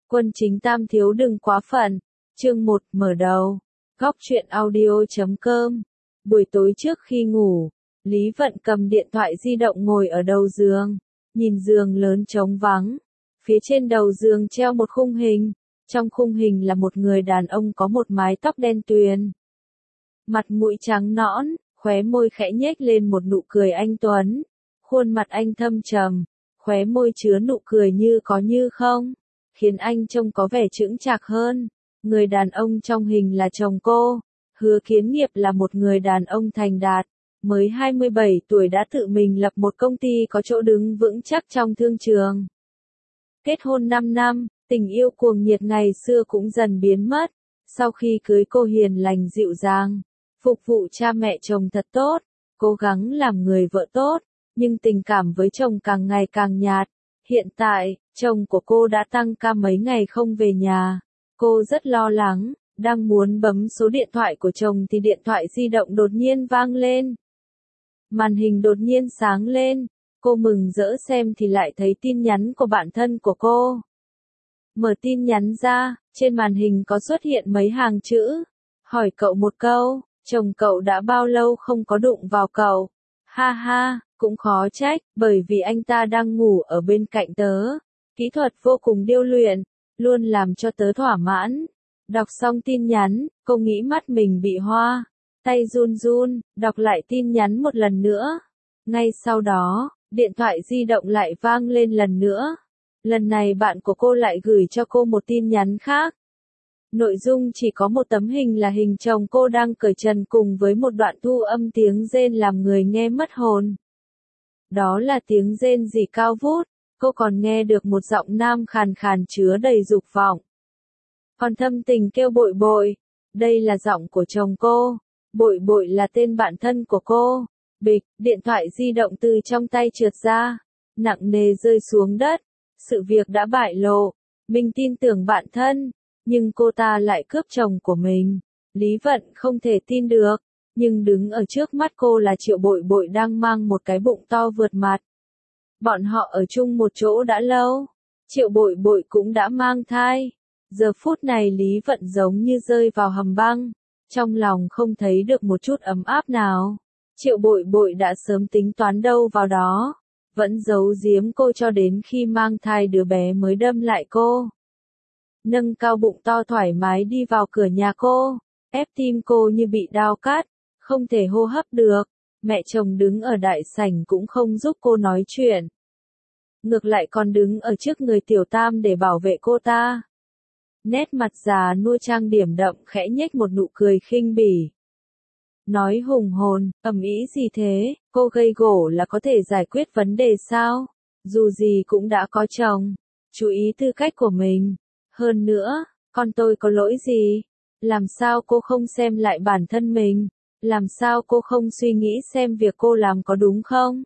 Quân chính tam thiếu đừng quá phận. Chương 1 mở đầu. Góc truyện audio.com. Buổi tối trước khi ngủ, Lý Vận cầm điện thoại di động ngồi ở đầu giường, nhìn giường lớn trống vắng. Phía trên đầu giường treo một khung hình, trong khung hình là một người đàn ông có một mái tóc đen tuyền. Mặt mũi trắng nõn, khóe môi khẽ nhếch lên một nụ cười anh tuấn. Khuôn mặt anh thâm trầm, khóe môi chứa nụ cười như có như không, khiến anh trông có vẻ chững chạc hơn. Người đàn ông trong hình là chồng cô, Hứa Kiến Nghiệp là một người đàn ông thành đạt, mới 27 tuổi đã tự mình lập một công ty có chỗ đứng vững chắc trong thương trường. Kết hôn 5 năm, tình yêu cuồng nhiệt ngày xưa cũng dần biến mất, sau khi cưới cô hiền lành dịu dàng, phục vụ cha mẹ chồng thật tốt, cố gắng làm người vợ tốt, nhưng tình cảm với chồng càng ngày càng nhạt. Hiện tại, chồng của cô đã tăng ca mấy ngày không về nhà. Cô rất lo lắng, đang muốn bấm số điện thoại của chồng thì điện thoại di động đột nhiên vang lên. Màn hình đột nhiên sáng lên, cô mừng rỡ xem thì lại thấy tin nhắn của bạn thân của cô. Mở tin nhắn ra, trên màn hình có xuất hiện mấy hàng chữ. Hỏi cậu một câu, chồng cậu đã bao lâu không có đụng vào cậu? Ha ha, cũng khó trách, bởi vì anh ta đang ngủ ở bên cạnh tớ. Kỹ thuật vô cùng điêu luyện, luôn làm cho tớ thỏa mãn. Đọc xong tin nhắn, cô nghĩ mắt mình bị hoa, tay run run, đọc lại tin nhắn một lần nữa. Ngay sau đó, điện thoại di động lại vang lên lần nữa. Lần này bạn của cô lại gửi cho cô một tin nhắn khác. Nội dung chỉ có một tấm hình là hình chồng cô đang cởi trần cùng với một đoạn thu âm tiếng rên làm người nghe mất hồn. Đó là tiếng rên rỉ cao vút, cô còn nghe được một giọng nam khàn khàn chứa đầy dục vọng. Còn thâm tình kêu bội bội, đây là giọng của chồng cô, bội bội là tên bạn thân của cô. Bịch, điện thoại di động từ trong tay trượt ra, nặng nề rơi xuống đất. Sự việc đã bại lộ, mình tin tưởng bạn thân, nhưng cô ta lại cướp chồng của mình. Lý Vận không thể tin được, nhưng đứng ở trước mắt cô là Triệu Bội Bội đang mang một cái bụng to vượt mặt. Bọn họ ở chung một chỗ đã lâu, Triệu Bội Bội cũng đã mang thai. Giờ phút này Lý Vận giống như rơi vào hầm băng, trong lòng không thấy được một chút ấm áp nào. Triệu Bội Bội đã sớm tính toán đâu vào đó, vẫn giấu giếm cô cho đến khi mang thai đứa bé mới đâm lại cô. Nâng cao bụng to thoải mái đi vào cửa nhà cô, ép tim cô như bị đao cắt, không thể hô hấp được. Mẹ chồng đứng ở đại sảnh cũng không giúp cô nói chuyện. Ngược lại còn đứng ở trước người Tiểu Tam để bảo vệ cô ta. Nét mặt già nua trang điểm đậm khẽ nhếch một nụ cười khinh bỉ. Nói hùng hồn, ầm ĩ gì thế, cô gây gổ là có thể giải quyết vấn đề sao? Dù gì cũng đã có chồng, chú ý tư cách của mình. Hơn nữa, con tôi có lỗi gì? Làm sao cô không xem lại bản thân mình? Làm sao cô không suy nghĩ xem việc cô làm có đúng không?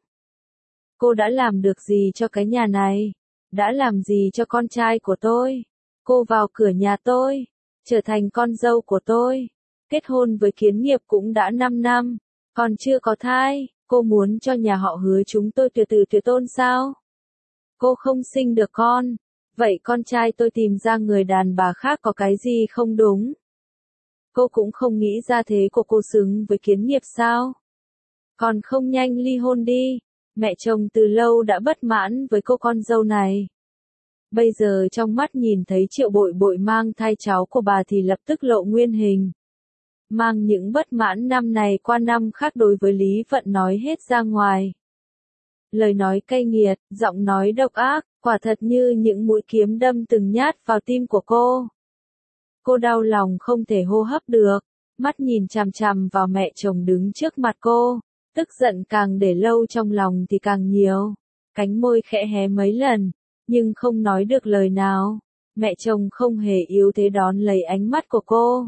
Cô đã làm được gì cho cái nhà này? Đã làm gì cho con trai của tôi? Cô vào cửa nhà tôi, trở thành con dâu của tôi. Kết hôn với Kiến Nghiệp cũng đã 5 năm, còn chưa có thai. Cô muốn cho nhà họ Hứa chúng tôi từ từ tuyệt tôn sao? Cô không sinh được con, vậy con trai tôi tìm ra người đàn bà khác có cái gì không đúng? Cô cũng không nghĩ ra thế của cô xứng với Kiến Nghiệp sao? Còn không nhanh ly hôn đi. Mẹ chồng từ lâu đã bất mãn với cô con dâu này. Bây giờ trong mắt nhìn thấy Triệu Bội Bội mang thai cháu của bà thì lập tức lộ nguyên hình. Mang những bất mãn năm này qua năm khác đối với Lý Vận nói hết ra ngoài. Lời nói cay nghiệt, giọng nói độc ác, quả thật như những mũi kiếm đâm từng nhát vào tim của cô. Cô đau lòng không thể hô hấp được, mắt nhìn chằm chằm vào mẹ chồng đứng trước mặt cô, tức giận càng để lâu trong lòng thì càng nhiều. Cánh môi khẽ hé mấy lần, nhưng không nói được lời nào. Mẹ chồng không hề yếu thế đón lấy ánh mắt của cô.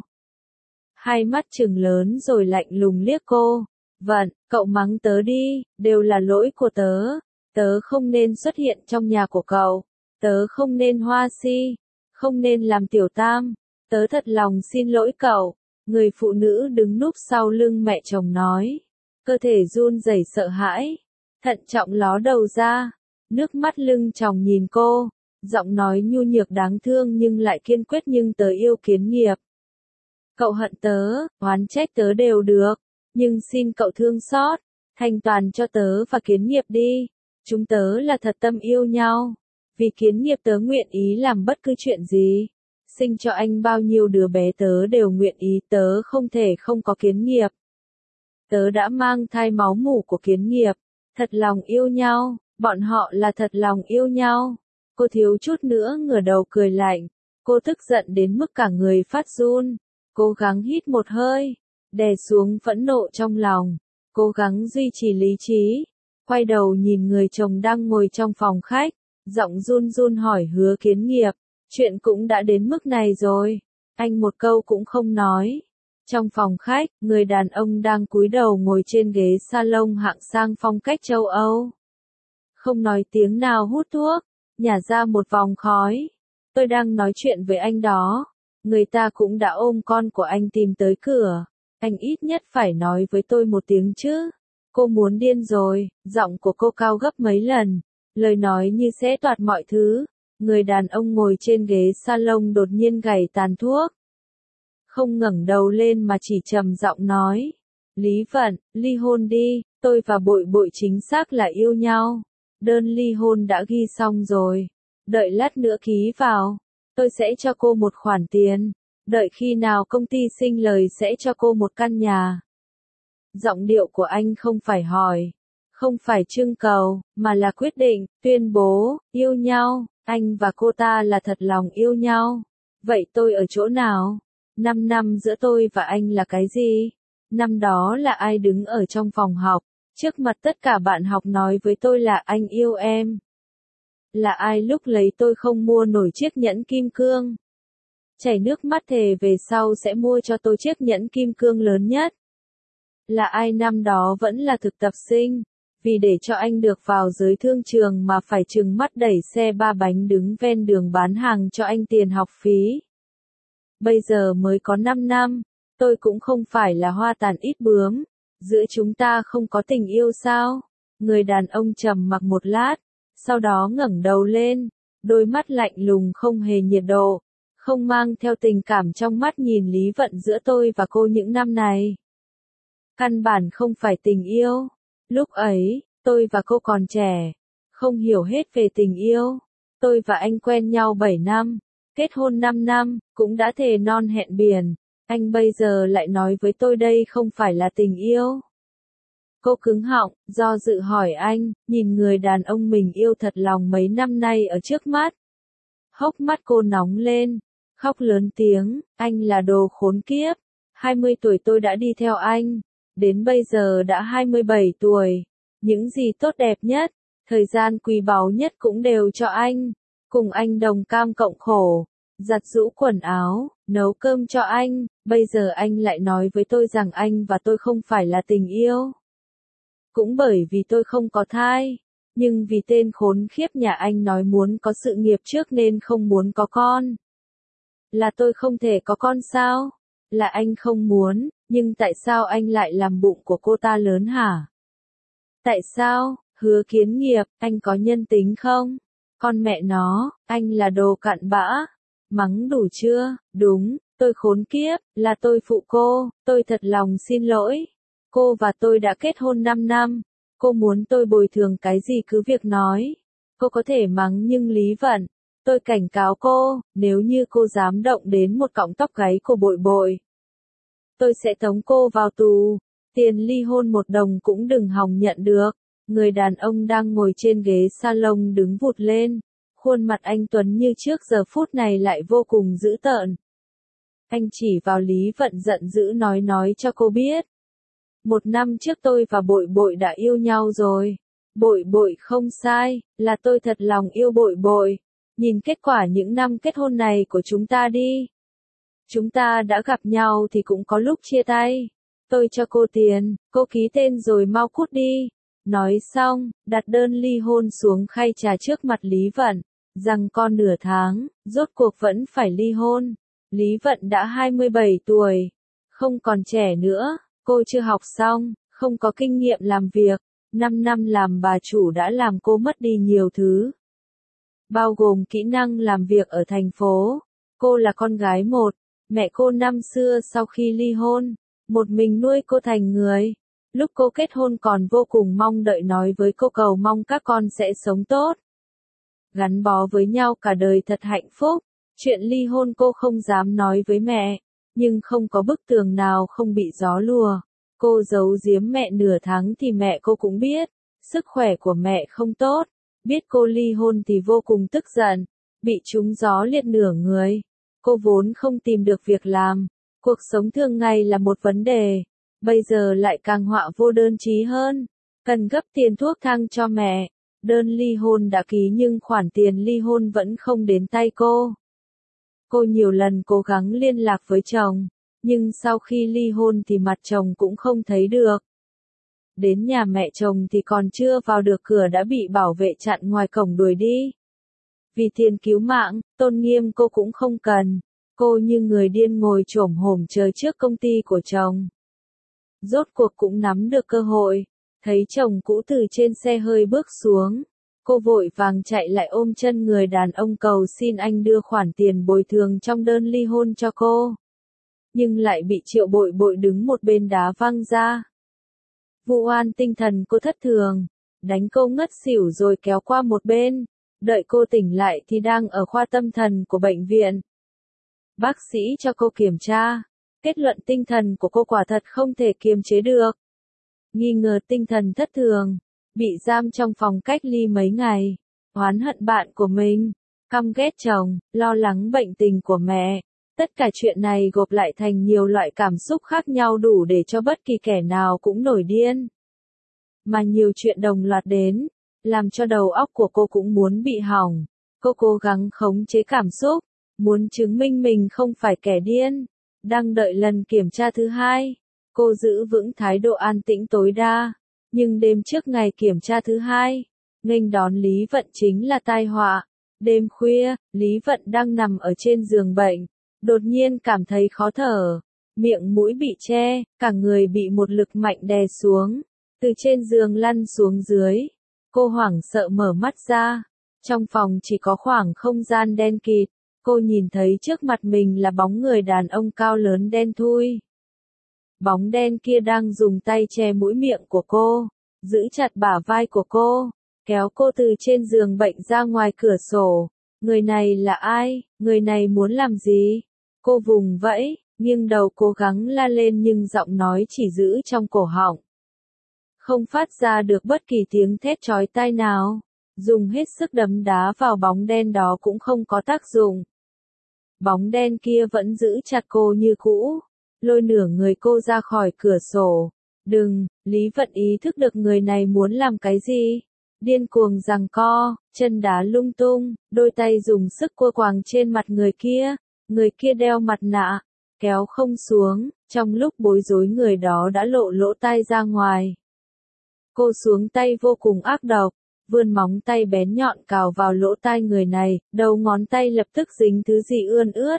Hai mắt trừng lớn rồi lạnh lùng liếc cô. Vận, cậu mắng tớ đi, đều là lỗi của tớ. Tớ không nên xuất hiện trong nhà của cậu. Tớ không nên hoa si. Không nên làm tiểu tam. Tớ thật lòng xin lỗi cậu. Người phụ nữ đứng núp sau lưng mẹ chồng nói. Cơ thể run rẩy sợ hãi. Thận trọng ló đầu ra. Nước mắt lưng tròng nhìn cô. Giọng nói nhu nhược đáng thương nhưng lại kiên quyết, nhưng tớ yêu Kiến Nghiệp. Cậu hận tớ, oán trách tớ đều được, nhưng xin cậu thương xót, thanh toàn cho tớ và Kiến Nghiệp đi. Chúng tớ là thật tâm yêu nhau. Vì Kiến Nghiệp tớ nguyện ý làm bất cứ chuyện gì. Sinh cho anh bao nhiêu đứa bé tớ đều nguyện ý, tớ không thể không có Kiến Nghiệp. Tớ đã mang thai máu mủ của Kiến Nghiệp. Thật lòng yêu nhau, bọn họ là thật lòng yêu nhau. Cô thiếu chút nữa ngửa đầu cười lạnh. Cô tức giận đến mức cả người phát run. Cố gắng hít một hơi, đè xuống phẫn nộ trong lòng. Cố gắng duy trì lý trí. Quay đầu nhìn người chồng đang ngồi trong phòng khách. Giọng run run hỏi Hứa Kiến Nghiệp. Chuyện cũng đã đến mức này rồi. Anh một câu cũng không nói. Trong phòng khách, người đàn ông đang cúi đầu ngồi trên ghế salon hạng sang phong cách châu Âu. Không nói tiếng nào, hút thuốc, nhả ra một vòng khói. Tôi đang nói chuyện với anh đó. Người ta cũng đã ôm con của anh tìm tới cửa. Anh ít nhất phải nói với tôi một tiếng chứ. Cô muốn điên rồi, giọng của cô cao gấp mấy lần. Lời nói như xé toạc mọi thứ. Người đàn ông ngồi trên ghế salon đột nhiên gảy tàn thuốc. Không ngẩng đầu lên mà chỉ trầm giọng nói. Lý Vận, ly hôn đi, tôi và Bội Bội chính xác là yêu nhau. Đơn ly hôn đã ghi xong rồi. Đợi lát nữa ký vào. Tôi sẽ cho cô một khoản tiền. Đợi khi nào công ty sinh lời sẽ cho cô một căn nhà. Giọng điệu của anh không phải hỏi, không phải trưng cầu, mà là quyết định, tuyên bố, yêu nhau. Anh và cô ta là thật lòng yêu nhau. Vậy tôi ở chỗ nào? 5 năm giữa tôi và anh là cái gì? Năm đó là ai đứng ở trong phòng học, trước mặt tất cả bạn học nói với tôi là anh yêu em? Là ai lúc lấy tôi không mua nổi chiếc nhẫn kim cương? Chảy nước mắt thề về sau sẽ mua cho tôi chiếc nhẫn kim cương lớn nhất. Là ai năm đó vẫn là thực tập sinh, vì để cho anh được vào giới thương trường mà phải trừng mắt đẩy xe 3 bánh đứng ven đường bán hàng cho anh tiền học phí. Bây giờ mới có 5 năm, tôi cũng không phải là hoa tàn ít bướm, giữa chúng ta không có tình yêu sao? Người đàn ông trầm mặc một lát, sau đó ngẩng đầu lên, đôi mắt lạnh lùng không hề nhiệt độ, không mang theo tình cảm trong mắt nhìn Lý Vận. Giữa tôi và cô những năm này, căn bản không phải tình yêu. Lúc ấy, tôi và cô còn trẻ, không hiểu hết về tình yêu. Tôi và anh quen nhau 7 năm, kết hôn 5 năm, cũng đã thề non hẹn biển. Anh bây giờ lại nói với tôi đây không phải là tình yêu. Cô cứng họng, do dự hỏi anh, nhìn người đàn ông mình yêu thật lòng mấy năm nay ở trước mắt. Hốc mắt cô nóng lên, khóc lớn tiếng, anh là đồ khốn kiếp. 20 tuổi tôi đã đi theo anh, đến bây giờ đã 27 tuổi. Những gì tốt đẹp nhất, thời gian quý báu nhất cũng đều cho anh. Cùng anh đồng cam cộng khổ, giặt giũ quần áo, nấu cơm cho anh. Bây giờ anh lại nói với tôi rằng anh và tôi không phải là tình yêu. Cũng bởi vì tôi không có thai, nhưng vì tên khốn khiếp nhà anh nói muốn có sự nghiệp trước nên không muốn có con. Là tôi không thể có con sao? Là anh không muốn, nhưng tại sao anh lại làm bụng của cô ta lớn hả? Tại sao? Hứa Kiến Nghiệp, anh có nhân tính không? Con mẹ nó, anh là đồ cặn bã. Mắng đủ chưa? Đúng, tôi khốn kiếp, là tôi phụ cô, tôi thật lòng xin lỗi. Cô và tôi đã kết hôn 5 năm, cô muốn tôi bồi thường cái gì cứ việc nói. Cô có thể mắng nhưng Lý Vận, tôi cảnh cáo cô, nếu như cô dám động đến một cọng tóc gáy của Bội Bội, tôi sẽ tống cô vào tù. Tiền ly hôn 1 đồng cũng đừng hòng nhận được. Người đàn ông đang ngồi trên ghế salon đứng vụt lên. Khuôn mặt anh tuấn như trước giờ phút này lại vô cùng dữ tợn. Anh chỉ vào Lý Vận giận dữ nói cho cô biết. 1 năm trước tôi và Bội Bội đã yêu nhau rồi. Bội Bội không sai, là tôi thật lòng yêu Bội Bội. Nhìn kết quả những năm kết hôn này của chúng ta đi. Chúng ta đã gặp nhau thì cũng có lúc chia tay. Tôi cho cô tiền, cô ký tên rồi mau cút đi. Nói xong, đặt đơn ly hôn xuống khay trà trước mặt Lý Vận, rằng con nửa tháng, rốt cuộc vẫn phải ly hôn. Lý Vận đã 27 tuổi, không còn trẻ nữa, cô chưa học xong, không có kinh nghiệm làm việc, 5 năm làm bà chủ đã làm cô mất đi nhiều thứ. bao gồm kỹ năng làm việc ở thành phố. Cô là con gái một, mẹ cô năm xưa sau khi ly hôn, một mình nuôi cô thành người. Lúc cô kết hôn còn vô cùng mong đợi nói với cô cầu mong các con sẽ sống tốt. Gắn bó với nhau cả đời thật hạnh phúc. Chuyện ly hôn cô không dám nói với mẹ, nhưng không có bức tường nào không bị gió lùa. Cô giấu giếm mẹ nửa tháng thì mẹ cô cũng biết, sức khỏe của mẹ không tốt. Biết cô ly hôn thì vô cùng tức giận, bị trúng gió liệt nửa người. Cô vốn không tìm được việc làm, cuộc sống thường ngày là một vấn đề, bây giờ lại càng họa vô đơn chí hơn, cần gấp tiền thuốc thang cho mẹ. Đơn ly hôn đã ký nhưng khoản tiền ly hôn vẫn không đến tay cô. Cô nhiều lần cố gắng liên lạc với chồng, nhưng sau khi ly hôn thì mặt chồng cũng không thấy được. Đến nhà mẹ chồng thì còn chưa vào được cửa đã bị bảo vệ chặn ngoài cổng đuổi đi. Vì tiền cứu mạng, tôn nghiêm cô cũng không cần. Cô như người điên ngồi chổm hổm chờ trước công ty của chồng. Rốt cuộc cũng nắm được cơ hội, thấy chồng cũ từ trên xe hơi bước xuống. Cô vội vàng chạy lại ôm chân người đàn ông cầu xin anh đưa khoản tiền bồi thường trong đơn ly hôn cho cô. Nhưng lại bị Triệu Bội Bội đứng một bên đá văng ra. Vu oan tinh thần cô thất thường, đánh cô ngất xỉu rồi kéo qua một bên. Đợi cô tỉnh lại thì đang ở khoa tâm thần của bệnh viện. Bác sĩ cho cô kiểm tra, kết luận tinh thần của cô quả thật không thể kiềm chế được. Nghi ngờ tinh thần thất thường, bị giam trong phòng cách ly mấy ngày, oán hận bạn của mình, căm ghét chồng, lo lắng bệnh tình của mẹ. Tất cả chuyện này gộp lại thành nhiều loại cảm xúc khác nhau đủ để cho bất kỳ kẻ nào cũng nổi điên. Mà nhiều chuyện đồng loạt đến, làm cho đầu óc của cô cũng muốn bị hỏng. Cô cố gắng khống chế cảm xúc, muốn chứng minh mình không phải kẻ điên. Đang đợi lần kiểm tra thứ hai, cô giữ vững thái độ an tĩnh tối đa. Nhưng đêm trước ngày kiểm tra thứ hai, nghênh đón Lý Vận chính là tai họa. Đêm khuya, Lý Vận đang nằm ở trên giường bệnh, đột nhiên cảm thấy khó thở, miệng mũi bị che, cả người bị một lực mạnh đè xuống, từ trên giường lăn xuống dưới. Cô hoảng sợ mở mắt ra, trong phòng chỉ có khoảng không gian đen kịt, cô nhìn thấy trước mặt mình là bóng người đàn ông cao lớn đen thui. Bóng đen kia đang dùng tay che mũi miệng của cô, giữ chặt bả vai của cô, kéo cô từ trên giường bệnh ra ngoài cửa sổ. Người này là ai? Người này muốn làm gì? Cô vùng vẫy, nghiêng đầu cố gắng la lên nhưng giọng nói chỉ giữ trong cổ họng. Không phát ra được bất kỳ tiếng thét chói tai nào. Dùng hết sức đấm đá vào bóng đen đó cũng không có tác dụng. Bóng đen kia vẫn giữ chặt cô như cũ, lôi nửa người cô ra khỏi cửa sổ. Đừng, Lý Vận ý thức được người này muốn làm cái gì. Điên cuồng giằng co, chân đá lung tung, đôi tay dùng sức quơ quàng trên mặt người kia. Người kia đeo mặt nạ, kéo không xuống, trong lúc bối rối người đó đã lộ lỗ tai ra ngoài. Cô xuống tay vô cùng ác độc, vươn móng tay bén nhọn cào vào lỗ tai người này, đầu ngón tay lập tức dính thứ gì ươn ướt.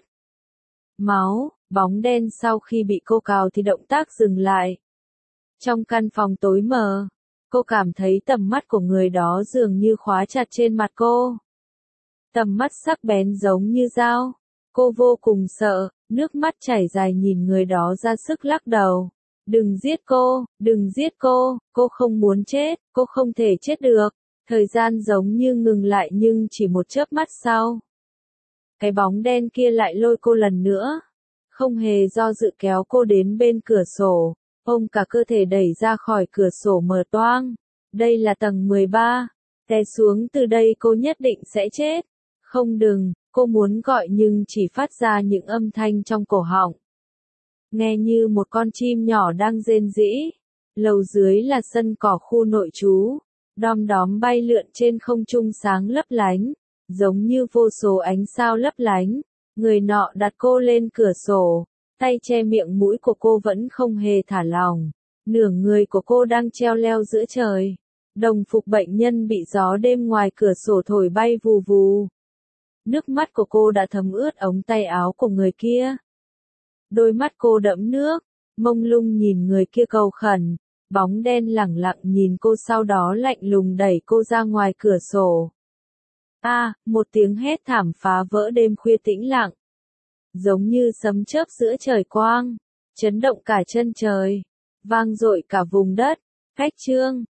Máu, bóng đen sau khi bị cô cào thì động tác dừng lại. Trong căn phòng tối mờ, cô cảm thấy tầm mắt của người đó dường như khóa chặt trên mặt cô. Tầm mắt sắc bén giống như dao. Cô vô cùng sợ, nước mắt chảy dài nhìn người đó ra sức lắc đầu. Đừng giết cô, đừng giết cô không muốn chết, cô không thể chết được. Thời gian giống như ngừng lại nhưng chỉ một chớp mắt sau. Cái bóng đen kia lại lôi cô lần nữa. Không hề do dự kéo cô đến bên cửa sổ, ôm cả cơ thể đẩy ra khỏi cửa sổ mở toang. Đây là tầng 13, té xuống từ đây cô nhất định sẽ chết. Không đừng. Cô muốn gọi nhưng chỉ phát ra những âm thanh trong cổ họng. Nghe như một con chim nhỏ đang rên rỉ. Lầu dưới là sân cỏ khu nội trú. Đom đóm bay lượn trên không trung sáng lấp lánh. Giống như vô số ánh sao lấp lánh. Người nọ đặt cô lên cửa sổ. Tay che miệng mũi của cô vẫn không hề thả lỏng. Nửa người của cô đang treo leo giữa trời. Đồng phục bệnh nhân bị gió đêm ngoài cửa sổ thổi bay vù vù. Nước mắt của cô đã thấm ướt ống tay áo của người kia. Đôi mắt cô đẫm nước, mông lung nhìn người kia cầu khẩn. Bóng đen lẳng lặng nhìn cô sau đó lạnh lùng đẩy cô ra ngoài cửa sổ. Một tiếng hét thảm phá vỡ đêm khuya tĩnh lặng. Giống như sấm chớp giữa trời quang, chấn động cả chân trời, vang dội cả vùng đất. Khách trương